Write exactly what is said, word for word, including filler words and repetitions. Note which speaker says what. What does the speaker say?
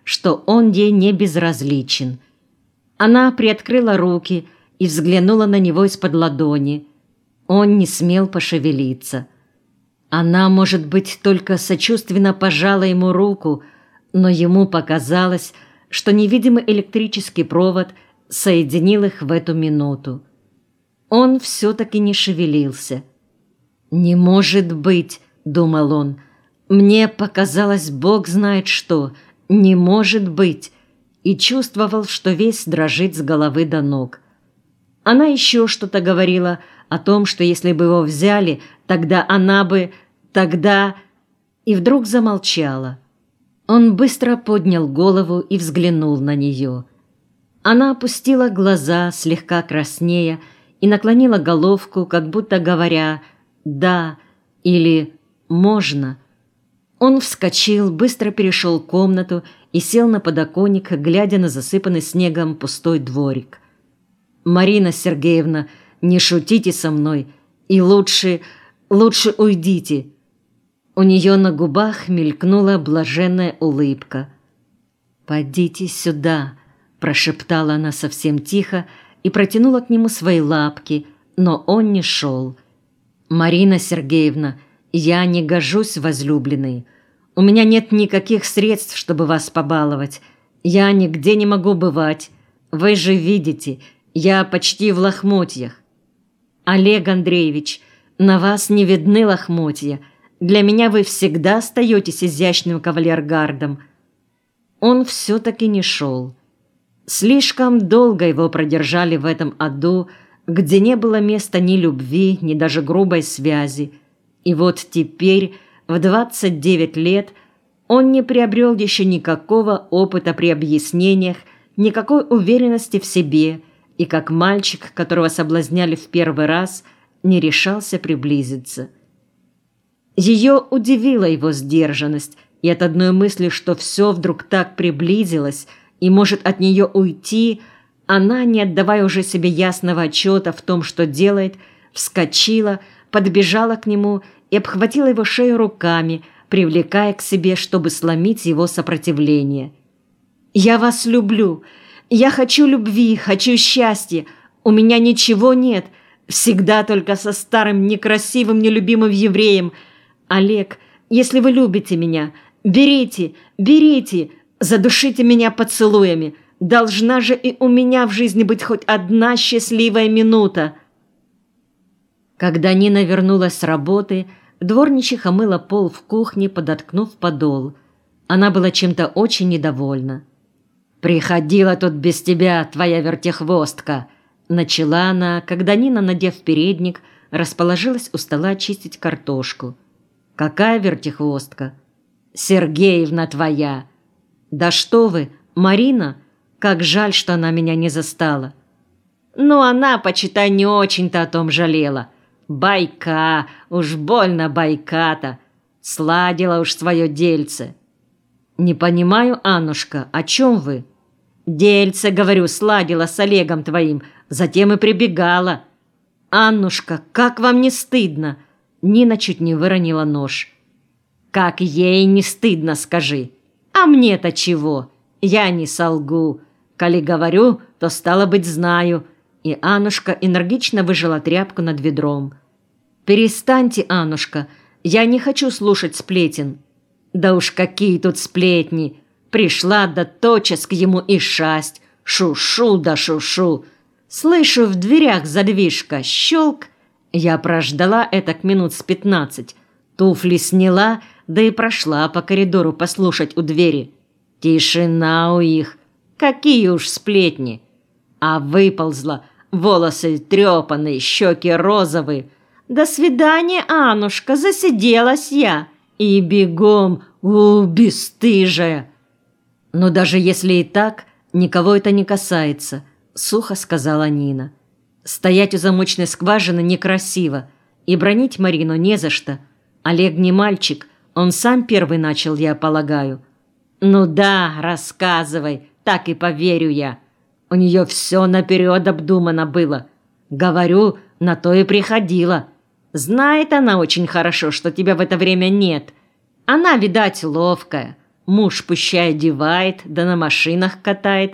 Speaker 1: что он ей не безразличен. Она приоткрыла руки и взглянула на него из-под ладони. Он не смел пошевелиться. Она, может быть, только сочувственно пожала ему руку, но ему показалось, что невидимый электрический провод соединил их в эту минуту. Он все-таки не шевелился. «Не может быть», — думал он, — «мне показалось, Бог знает что, не может быть», и чувствовал, что весь дрожит с головы до ног. Она еще что-то говорила о том, что если бы его взяли, тогда она бы... тогда... И вдруг замолчала. Он быстро поднял голову и взглянул на нее. Она опустила глаза, слегка краснея, и наклонила головку, как будто говоря «да» или «можно». Он вскочил, быстро перешел комнату и сел на подоконник, глядя на засыпанный снегом пустой дворик. «Марина Сергеевна, не шутите со мной, и лучше, лучше уйдите». У нее на губах мелькнула блаженная улыбка. «Подите сюда», – прошептала она совсем тихо и протянула к нему свои лапки, но он не шел. «Марина Сергеевна, я не гожусь возлюбленной. У меня нет никаких средств, чтобы вас побаловать. Я нигде не могу бывать. Вы же видите, я почти в лохмотьях. Олег Андреевич, на вас не видны лохмотья. Для меня вы всегда остаетесь изящным кавалергардом». Он все-таки не шел. Слишком долго его продержали в этом аду, где не было места ни любви, ни даже грубой связи. И вот теперь, в двадцать девять лет, он не приобрел еще никакого опыта при объяснениях, никакой уверенности в себе, и как мальчик, которого соблазняли в первый раз, не решался приблизиться. Ее удивила его сдержанность, и от одной мысли, что все вдруг так приблизилось и может от нее уйти, она, не отдавая уже себе ясного отчета в том, что делает, вскочила, подбежала к нему и обхватила его шею руками, привлекая к себе, чтобы сломить его сопротивление. «Я вас люблю. Я хочу любви, хочу счастья. У меня ничего нет. Всегда только со старым, некрасивым, нелюбимым евреем. Олег, если вы любите меня, берите, берите, задушите меня поцелуями. Должна же и у меня в жизни быть хоть одна счастливая минута». Когда Нина вернулась с работы, дворничиха мыла пол в кухне, подоткнув подол. Она была чем-то очень недовольна. «Приходила тут без тебя твоя вертихвостка», — начала она, когда Нина, надев передник, расположилась у стола чистить картошку. «Какая вертихвостка?» «Сергеевна твоя». «Да что вы, Марина? Как жаль, что она меня не застала». «Ну, она, почитай, не очень-то о том жалела. Байка, уж больно байка-то. Сладила уж свое дельце». «Не понимаю, Аннушка, о чем вы?» «Дельце, говорю, сладила с Олегом твоим, затем и прибегала». «Аннушка, как вам не стыдно?» Нина чуть не выронила нож. «Как ей не стыдно, скажи. А мне-то чего? Я не солгу. Коли говорю, то стало быть знаю». И Аннушка энергично выжила тряпку над ведром. «Перестаньте, Аннушка, я не хочу слушать сплетен». «Да уж какие тут сплетни! Пришла да тотчас к ему и шасть. Шу-шу да шу-шу. Слышу, в дверях задвижка, щелк. Я прождала этак минут с пятнадцать. Туфли сняла, да и прошла по коридору послушать у двери. Тишина у их. Какие уж сплетни. А выползла, волосы трепанные, щеки розовые. До свидания, Аннушка, засиделась я. И бегом, у, бесстыжая. Но даже если и так, никого это не касается, сухо сказала Нина. Стоять у замочной скважины некрасиво, и бронить Марину не за что. Олег не мальчик, он сам первый начал, я полагаю. Ну да, рассказывай, так и поверю я. У нее все наперед обдумано было. Говорю, на то и приходила. Знает она очень хорошо, что тебя в это время нет. Она, видать, ловкая. Муж пущай одевает, да на машинах катает,